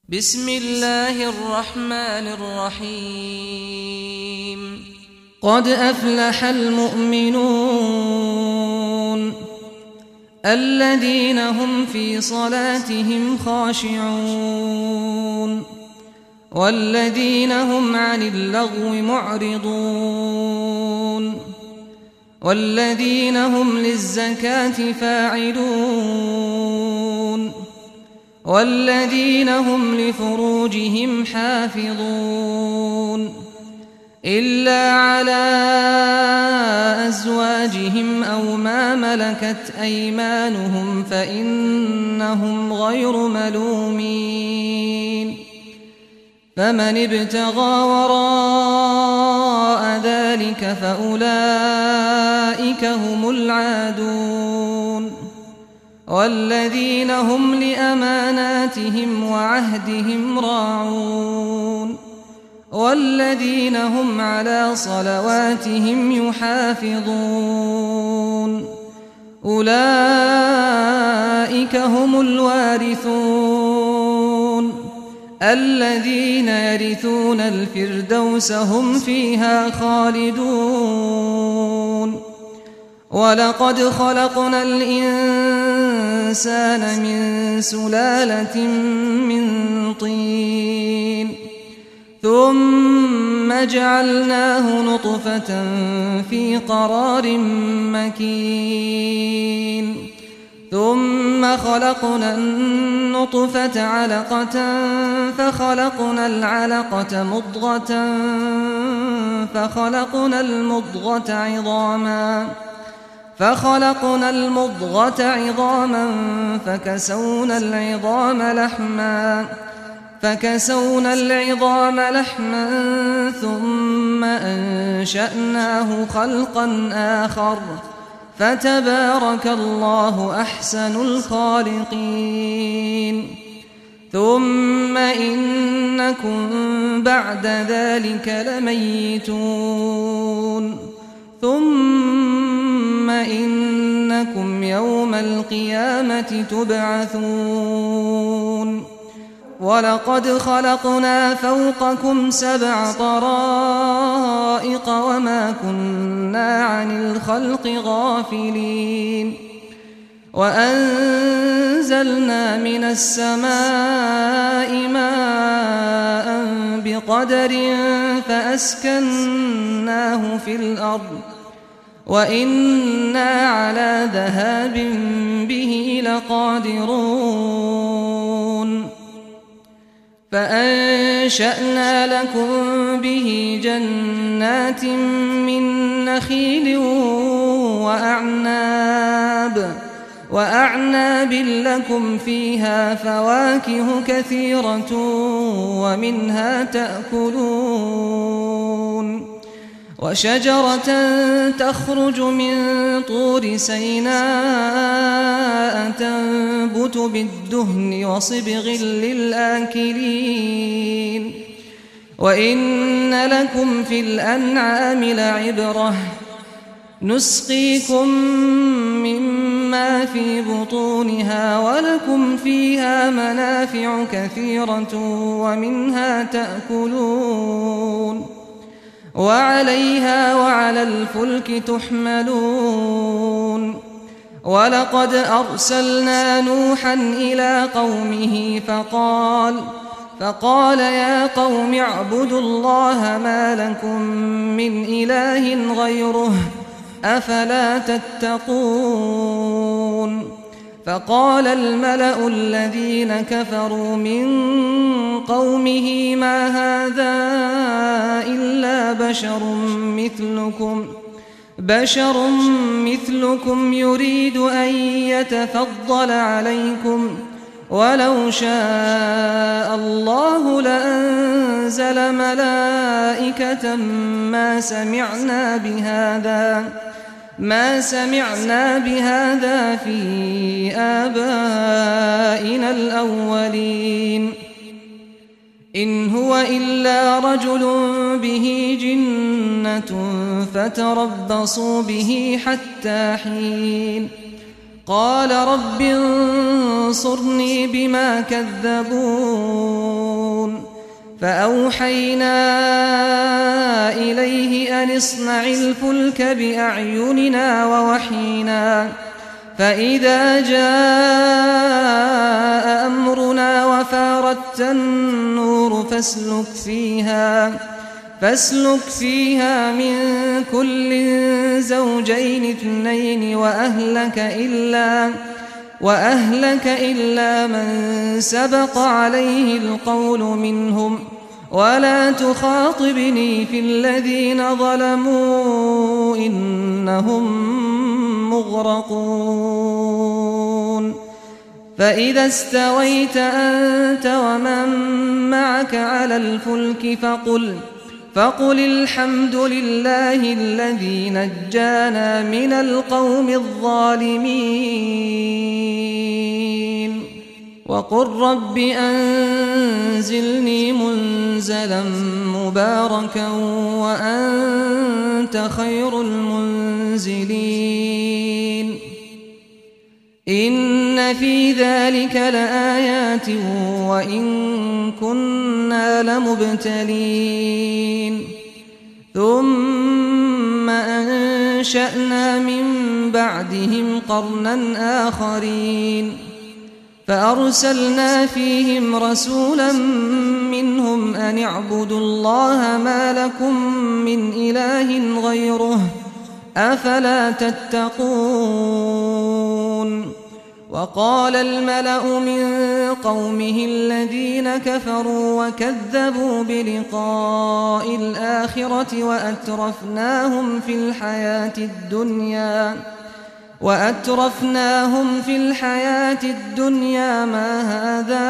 بسم الله الرحمن الرحيم قد أفلح المؤمنون الذين هم في صلاتهم خاشعون والذين هم عن اللغو معرضون والذين هم للزكاة فاعلون والذين هم لفروجهم حافظون إلا على أزواجهم أو ما ملكت أيمانهم فإنهم غير ملومين فمن ابتغى وراء ذلك فأولئك هم العادون والذين هم لأماناتهم وعهدهم راعون والذين هم على صلواتهم يحافظون أولئك هم الوارثون الذين يرثون الفردوس هم فيها خالدون ولقد خلقنا الإنسان من سلالة من طين ثم جعلناه نطفة في قرار مكين ثم خلقنا النطفة علقة فخلقنا العلقة مضغة فخلقنا المضغة عظاما فكسونا العظام لحما ثم أنشأناه خلقا آخر فتبارك الله أحسن الخالقين ثم إنكم بعد ذلك لميتون ثم إنكم يوم القيامة تبعثون ولقد خلقنا فوقكم 7 طرائق وما كنا عن الخلق غافلين وأنزلنا من السماء ماء بقدر فأسكناه في الأرض وإنا على ذهاب به لقادرون فأنشأنا لكم به جنات من نخيل وأعناب لكم فيها فواكه كثيرة ومنها تأكلون وشجرة تخرج من طور سيناء تنبت بالدهن وصبغ للآكلين وإن لكم في الأنعام لعبرة نسقيكم مما في بطونها ولكم فيها منافع كثيرة ومنها تأكلون وعليها وعلى الفلك تحملون ولقد أرسلنا نوحا إلى قومه فقال يا قوم اعبدوا الله ما لكم من إله غيره أفلا تتقون فقال الملأ الذين كفروا من قومه ما هذا إلا بشر مثلكم يريد أن يتفضل عليكم ولو شاء الله لأنزل ملائكة ما سمعنا بهذا في آبائنا الأولين إن هو إلا رجل به جنة فتربصوا به حتى حين قال رب انصرني بما كذبون فأوحينا إليه أن اصنع الفلك بأعيننا ووحينا فإذا جاء أمرنا وفاردت النور فاسلك فيها من كل زوجين اثنين وأهلك إلا من سبق عليه القول منهم ولا تخاطبني في الذين ظلموا إنهم مغرقون فإذا استويت أنت ومن معك على الفلك فقل الحمد لله الذي نجانا من القوم الظالمين وقل رب أنزلني منزلا مباركا وأنت خير المنزلين إن في ذلك لآيات وإن كنا لمبتلين ثم أنشأنا من بعدهم قرنا آخرين فأرسلنا فيهم رسولا منهم أن اعبدوا الله ما لكم من إله غيره أفلا تتقون وقال الملأ من قومه الذين كفروا وكذبوا بلقاء الآخرة وأترفناهم في الحياة الدنيا ما هذا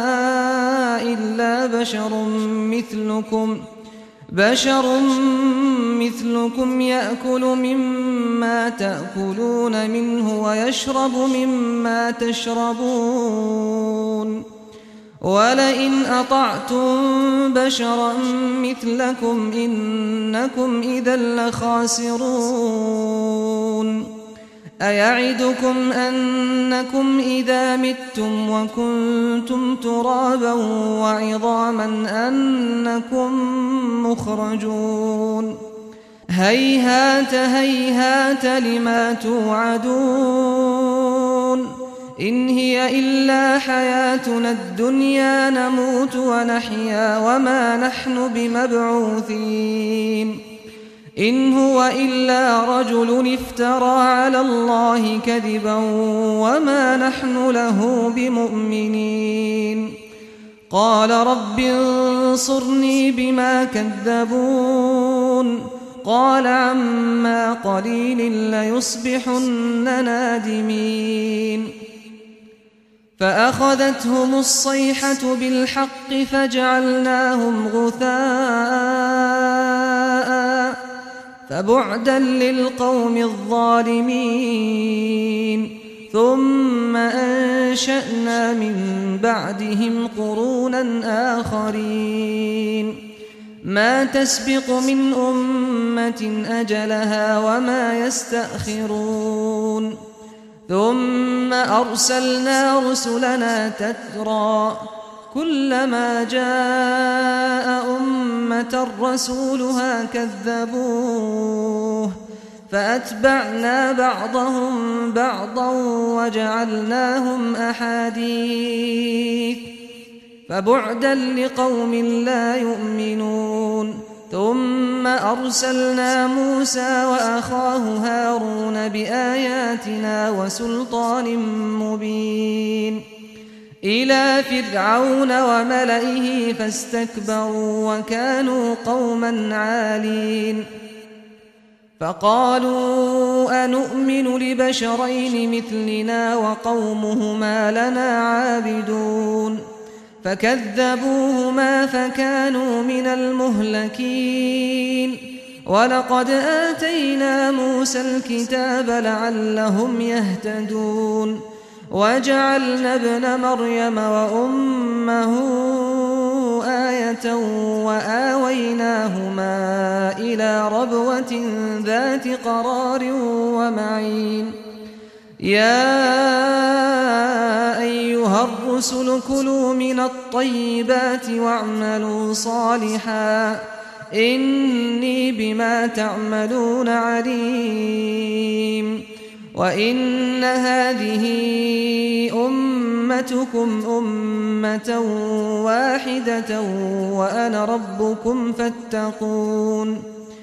إلا بشر مثلكم يأكل مما تأكلون منه ويشرب مما تشربون ولئن أطعتم بشرا مثلكم إنكم إذا لخاسرون أيعدكم أنكم إذا متم وكنتم ترابا وعظاما أنكم مخرجون هيهات هيهات لما توعدون إن هي إلا حياتنا الدنيا نموت ونحيا وما نحن بمبعوثين إن هو إلا رجل افترى على الله كذبا وما نحن له بمؤمنين قال رب انصرني بما كذبون قال عما قليل ليصبحن نادمين فأخذتهم الصيحة بالحق فجعلناهم غثاء فبعدا للقوم الظالمين ثم أنشأنا من بعدهم قرونا آخرين ما تسبق من أمة أجلها وما يستأخرون ثم أرسلنا رسلنا تترى كلما جاء أمة رسولها كذبوه فأتبعنا بعضهم بعضا وجعلناهم أحاديث فبعدا لقوم لا يؤمنون ثم أرسلنا موسى وأخاه هارون بآياتنا وسلطان مبين إلى فرعون وملئه فاستكبروا وكانوا قوما عالين فقالوا أنؤمن لبشرين مثلنا وقومهما لنا عابدون فكذبوهما فكانوا من المهلكين ولقد آتينا موسى الكتاب لعلهم يهتدون وجعلنا ابن مريم وأمه آية وآويناهما إلى ربوة ذات قرار ومعين يا أيها الرسل كلوا من الطيبات الطيبات واعملوا صالحا إني بما تعملون عليم وإن هذه أمتكم أمة واحدة وأنا ربكم فاتقون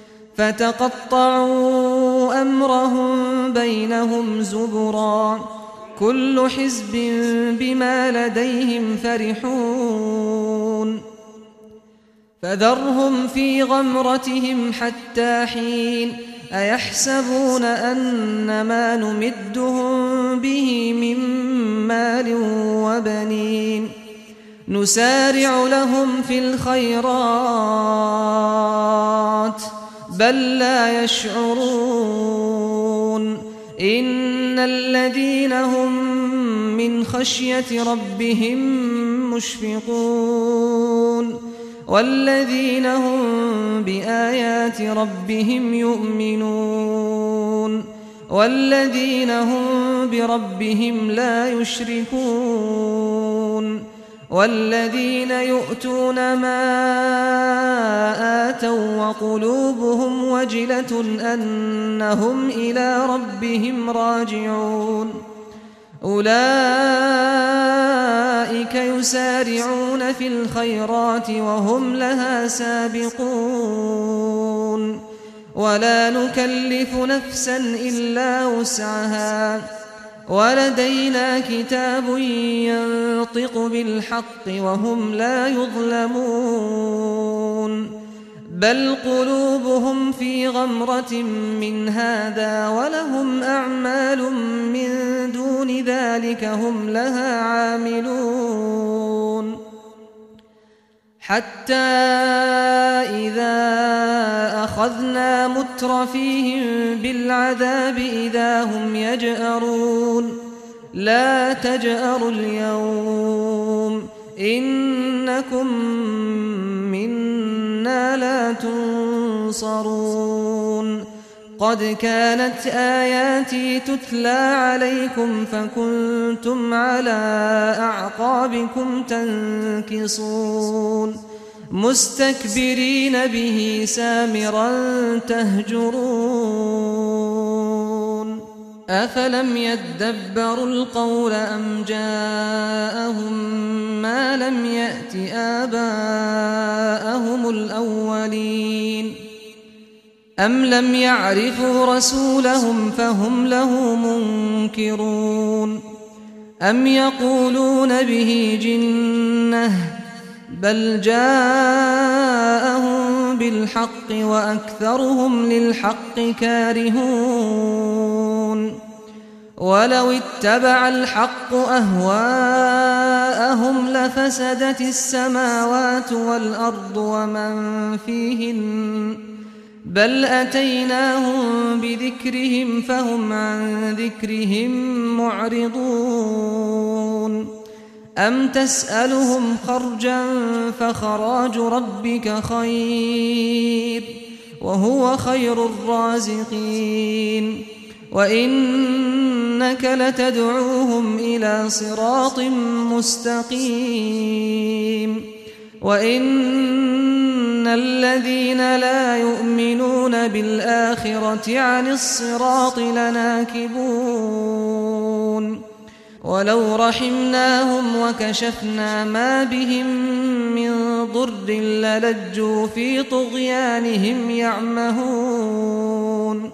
فتقطعوا أمرهم بينهم زبرا كل حزب بما لديهم فرحون فذرهم في غمرتهم حتى حين أيحسبون أن ما نمدهم به من مال وبنين نسارع لهم في الخيرات بل لا يشعرون إن الذين هم من خشية ربهم مشفقون والذين هم بآيات ربهم يؤمنون والذين هم بربهم لا يشركون والذين يؤتون ما آتوا وقلوبهم وجلة أنهم إلى ربهم راجعون أولئك يسارعون في الخيرات وهم لها سابقون ولا نكلف نفسا إلا وسعها ولدينا كتاب ينطق بالحق وهم لا يظلمون بل قلوبهم في غمرة من هذا ولهم أعمال من دون ذلك هم لها عاملون حتى إذا أخذنا مترفيهم بالعذاب إذا هم يجأرون لا تجأروا اليوم إنكم منا لا تنصرون قد كانت آياتي تتلى عليكم فكنتم على أعقابكم تنكصون مستكبرين به سامرا تهجرون أفلم يدبروا القول أم جاءهم ما لم يأت آباءهم الأولين أم لم يعرفوا رسولهم فهم له منكرون أم يقولون به جنة بل جاءهم بالحق وأكثرهم للحق كارهون ولو اتبع الحق أهواءهم لفسدت السماوات والأرض ومن فيهن بل أتيناهم بذكرهم فهم عن ذكرهم معرضون أم تسألهم خرجا فخراج ربك خير وهو خير الرازقين وإنك لتدعوهم إلى صراط مستقيم وإن الذين لا يؤمنون بالآخرة عن الصراط لناكبون ولو رحمناهم وكشفنا ما بهم من ضر للجوا في طغيانهم يعمهون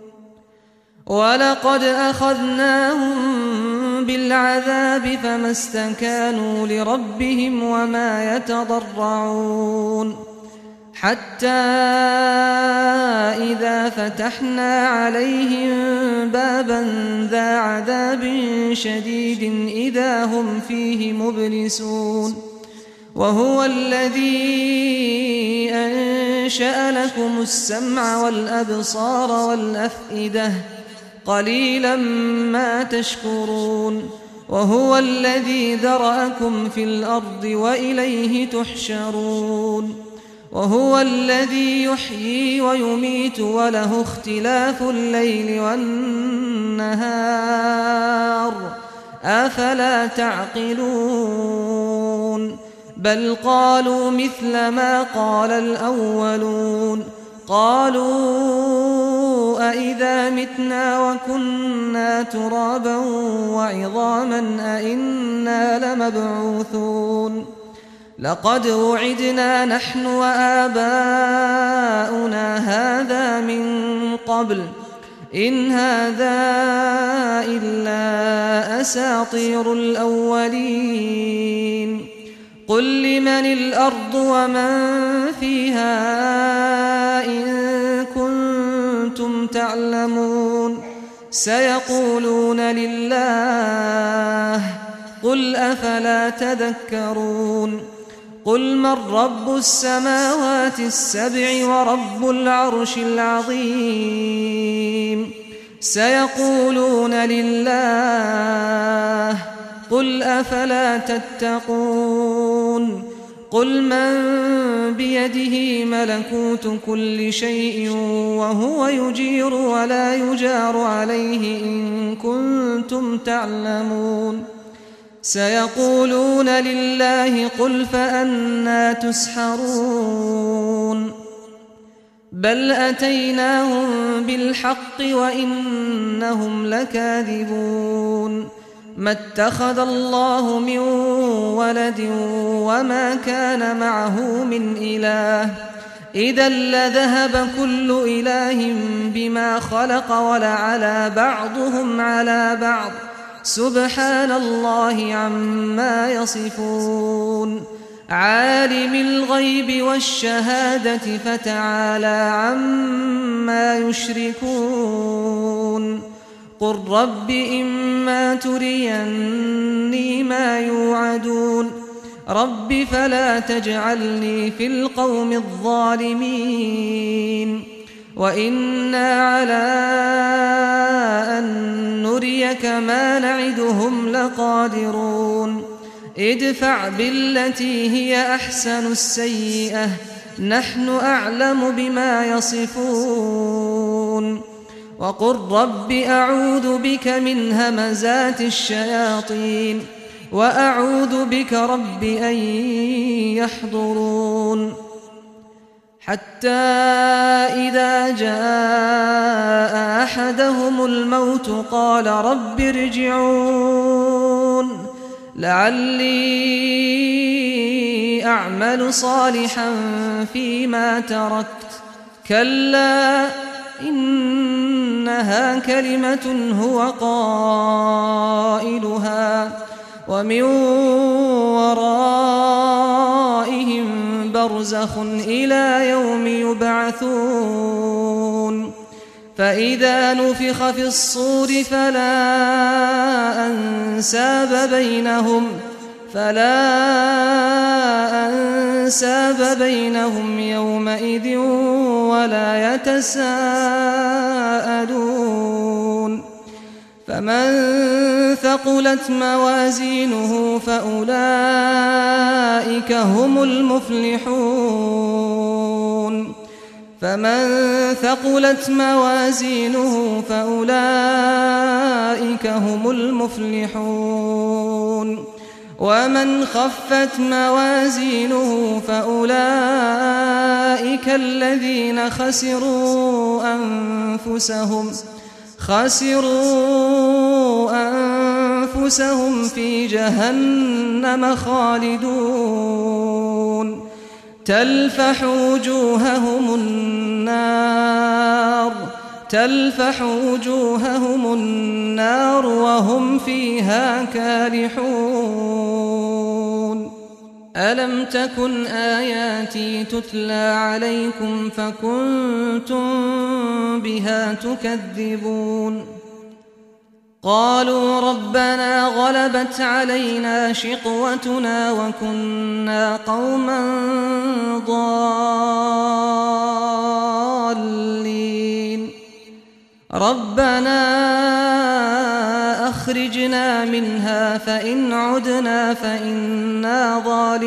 ولقد أخذناهم بالعذاب فما استكانوا لربهم وما يتضرعون حتى إذا فتحنا عليهم بابا ذا عذاب شديد إذا هم فيه مبلسون وهو الذي أنشأ لكم السمع والأبصار والأفئدة قليلا ما تشكرون وهو الذي ذرأكم في الأرض وإليه تحشرون وهو الذي يحيي ويميت وله اختلاف الليل والنهار أفلا تعقلون بل قالوا مثل ما قال الأولون قالوا أئذا متنا وكنا ترابا وعظاما أئنا لمبعوثون لقد وعدنا نحن وآباؤنا هذا من قبل إن هذا إلا أساطير الأولين قل لمن الأرض ومن فيها إن كنتم تعلمون سيقولون لله قل أفلا تذكرون قل من رب السماوات السبع ورب العرش العظيم سيقولون لله قل أفلا تتقون قل من بيده ملكوت كل شيء وهو يجير ولا يجار عليه إن كنتم تعلمون سيقولون لله قل فأنى تسحرون بل أتيناهم بالحق وإنهم لكاذبون ما اتخذ الله من ولد وما كان معه من إله إذا لذهب كل إله بما خلق ولعلى بعضهم على بعض سبحان الله عما يصفون عالم الغيب والشهادة فتعالى عما يشركون قل رب إما تريني ما يوعدون رب فلا تجعلني في القوم الظالمين وإنا على أن نريك ما نعدهم لقادرون ادفع بالتي هي أحسن السيئة نحن أعلم بما يصفون وقل رب أعوذ بك من همزات الشياطين وأعوذ بك رب أن يحضرون حتى إذا جاء أحدهم الموت قال رب ارجعون لعلي أعمل صالحا فيما تركت كلا إنها كلمة هو قائلها ومن ورائهم برزخ إلى يوم يبعثون فإذا نفخ في الصور فلا أنساب بينهم يومئذ ولا يتساءلون فمن ثقلت موازينه فأولئك هم المفلحون ومن خفت موازينه فأولئك الذين خسروا أنفسهم في جهنم خالدون تلفح وجوههم النار وهم فيها كالحون ألم تكن آياتي تتلى عليكم فكنتم بها تكذبون قالوا ربنا غلبت علينا شقوتنا وكنا قوما ضالين ربنا أخرجنا منها فإن عدنا فإنا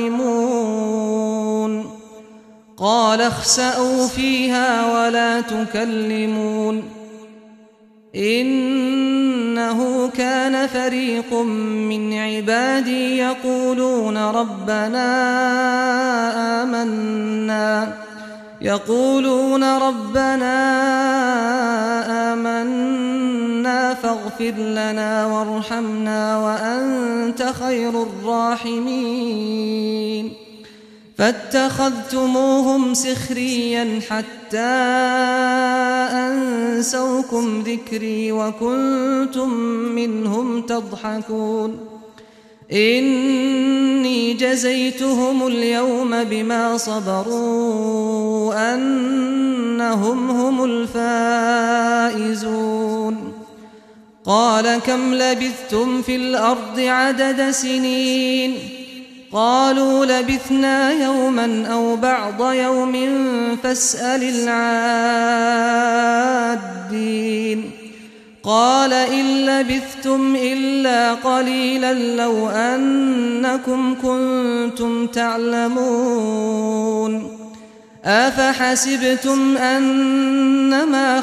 ظالمون قال اخسئوا فيها ولا تكلمون إنه كان فريق من عبادي يقولون ربنا آمنا فاغفر لنا وارحمنا وأنت خير الراحمين فاتخذتموهم سخريا حتى أنسوكم ذكري وكنتم منهم تضحكون إني جزيتهم اليوم بما صبروا أنهم هم الفائزون قال كم لبثتم في الأرض عدد سنين قالوا لبثنا يوما أو بعض يوم فاسأل العادين قال إن لبثتم إلا قليلا لو أنكم كنتم تعلمون أفحسبتم أنما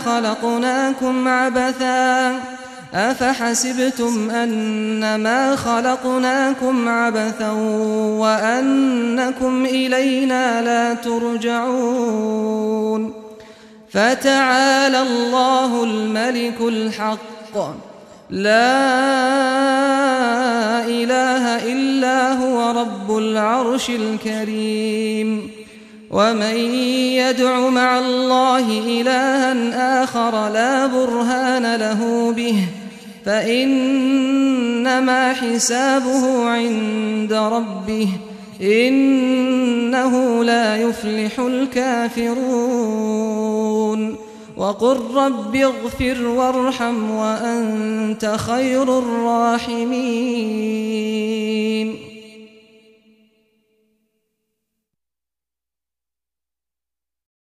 خلقناكم عبثا وأنكم إلينا لا ترجعون فتعالى الله الملك الحق لا إله إلا هو رب العرش الكريم ومن يدع مع الله إلها آخر لا برهان له به فإنما حسابه عند ربه إنه لا يفلح الكافرون وقل رب اغفر وارحم وأنت خير الراحمين